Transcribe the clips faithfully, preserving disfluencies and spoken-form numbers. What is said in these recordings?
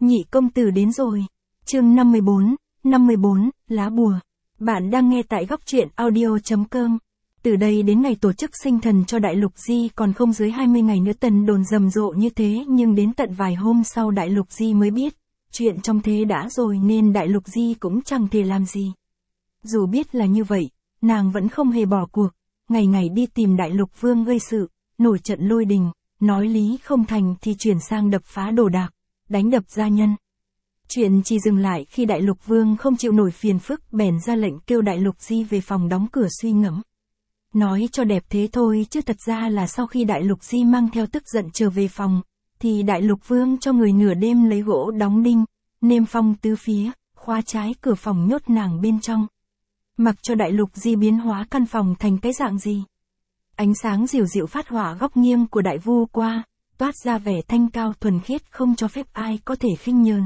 Nhị công tử đến rồi. Chương năm mươi bốn, năm mươi bốn, lá bùa. Bạn đang nghe tại góc truyện audio chấm com. Từ đây đến ngày tổ chức sinh thần cho Đại Lục Di còn không dưới hai mươi ngày nữa, tần đồn rầm rộ như thế, nhưng đến tận vài hôm sau Đại Lục Di mới biết, chuyện trong thế đã rồi nên Đại Lục Di cũng chẳng thể làm gì. Dù biết là như vậy, nàng vẫn không hề bỏ cuộc, ngày ngày đi tìm Đại Lục Vương gây sự, nổi trận lôi đình, nói lý không thành thì chuyển sang đập phá đồ đạc, đánh đập gia nhân. Chuyện chỉ dừng lại khi Đại Lục Vương không chịu nổi phiền phức bèn ra lệnh kêu Đại Lục Di về phòng đóng cửa suy ngẫm. Nói cho đẹp thế thôi chứ thật ra là sau khi Đại Lục Di mang theo tức giận trở về phòng, thì Đại Lục Vương cho người nửa đêm lấy gỗ đóng đinh, nêm phong tứ phía, khóa trái cửa phòng nhốt nàng bên trong. Mặc cho Đại Lục Di biến hóa căn phòng thành cái dạng gì. Ánh sáng dịu dịu phát hỏa góc nghiêng của đại vu qua, toát ra vẻ thanh cao thuần khiết không cho phép ai có thể khinh nhờn.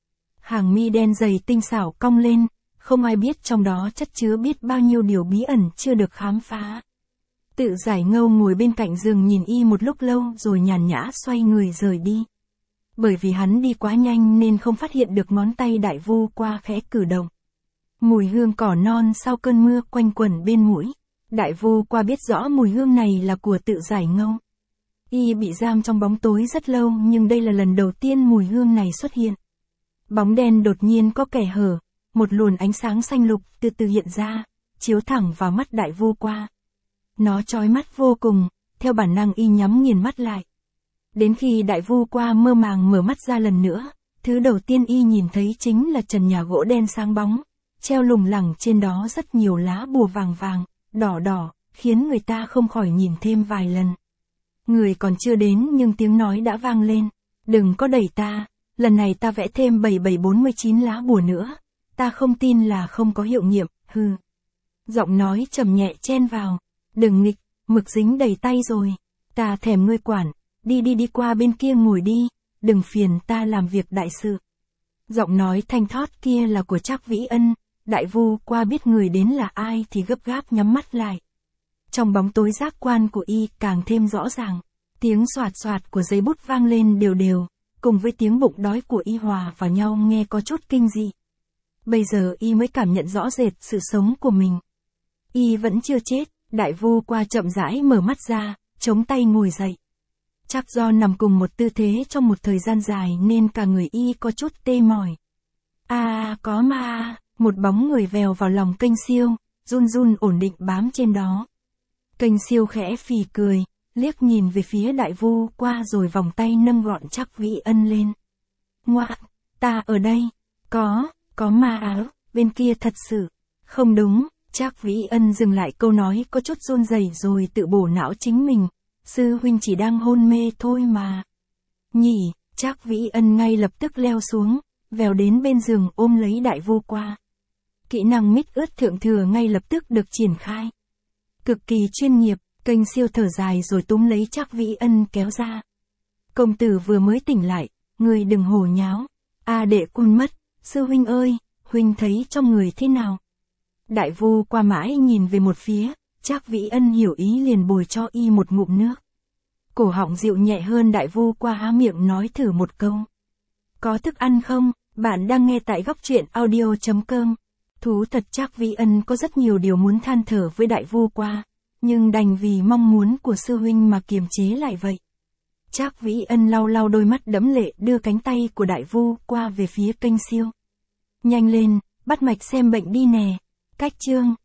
Hàng mi đen dày tinh xảo cong lên, không ai biết trong đó chất chứa biết bao nhiêu điều bí ẩn chưa được khám phá. Tự Giải Ngâu ngồi bên cạnh giường nhìn y một lúc lâu rồi nhàn nhã xoay người rời đi. Bởi vì hắn đi quá nhanh nên không phát hiện được ngón tay đại vu qua khẽ cử động. Mùi hương cỏ non sau cơn mưa quanh quẩn bên mũi. Đại vu qua biết rõ mùi hương này là của Tự Giải Ngâu. Y bị giam trong bóng tối rất lâu nhưng đây là lần đầu tiên mùi hương này xuất hiện. Bóng đen đột nhiên có kẻ hở, một luồng ánh sáng xanh lục từ từ hiện ra, chiếu thẳng vào mắt đại vu qua. Nó chói mắt vô cùng, theo bản năng y nhắm nghiền mắt lại. Đến khi đại vu qua mơ màng mở mắt ra lần nữa, thứ đầu tiên y nhìn thấy chính là trần nhà gỗ đen sáng bóng, treo lủng lẳng trên đó rất nhiều lá bùa vàng vàng, đỏ đỏ, khiến người ta không khỏi nhìn thêm vài lần. Người còn chưa đến nhưng tiếng nói đã vang lên, đừng có đẩy ta, lần này ta vẽ thêm bảy bảy bốn mươi chín lá bùa nữa, ta không tin là không có hiệu nghiệm, hừ. Giọng nói trầm nhẹ chen vào, đừng nghịch, mực dính đầy tay rồi, ta thèm ngươi quản, đi đi đi qua bên kia ngồi đi, đừng phiền ta làm việc đại sự. Giọng nói thanh thót kia là của Trác Vĩ Ân, đại vu qua biết người đến là ai thì gấp gáp nhắm mắt lại. Trong bóng tối giác quan của y càng thêm rõ ràng, tiếng xoạt xoạt của giấy bút vang lên đều đều, cùng với tiếng bụng đói của y hòa vào nhau nghe có chút kinh dị. Bây giờ y mới cảm nhận rõ rệt sự sống của mình. Y vẫn chưa chết, đại vu qua chậm rãi mở mắt ra, chống tay ngồi dậy. Chắc do nằm cùng một tư thế trong một thời gian dài nên cả người y có chút tê mỏi. À, có ma, một bóng người vèo vào lòng Kênh Siêu, run run ổn định bám trên đó. Kênh Siêu khẽ phì cười, liếc nhìn về phía đại vu qua rồi vòng tay nâng gọn Trác Vĩ Ân lên. Ngoạ, ta ở đây, có, có ma áo, bên kia thật sự, không đúng. Trác Vĩ Ân dừng lại câu nói có chút run rẩy rồi tự bổ não chính mình, sư huynh chỉ đang hôn mê thôi mà. Nhỉ, Trác Vĩ Ân ngay lập tức leo xuống, vèo đến bên giường ôm lấy đại vu qua. Kỹ năng mít ướt thượng thừa ngay lập tức được triển khai. Cực kỳ chuyên nghiệp, Kênh Siêu thở dài rồi túm lấy Trác Vĩ Ân kéo ra. Công tử vừa mới tỉnh lại, người đừng hồ nháo. A đệ quân mất, sư huynh ơi, huynh thấy trong người thế nào? Đại vu qua mãi nhìn về một phía, Trác Vĩ Ân hiểu ý liền bồi cho y một ngụm nước. Cổ họng dịu nhẹ hơn đại vu qua há miệng nói thử một câu. Có thức ăn không? Bạn đang nghe tại góc truyện audio chấm com. Thú thật Trác Vĩ Ân có rất nhiều điều muốn than thở với đại vu qua, nhưng đành vì mong muốn của sư huynh mà kiềm chế lại vậy. Trác Vĩ Ân lau lau đôi mắt đẫm lệ đưa cánh tay của đại vu qua về phía Kênh Siêu. Nhanh lên, bắt mạch xem bệnh đi nè. Cách chương.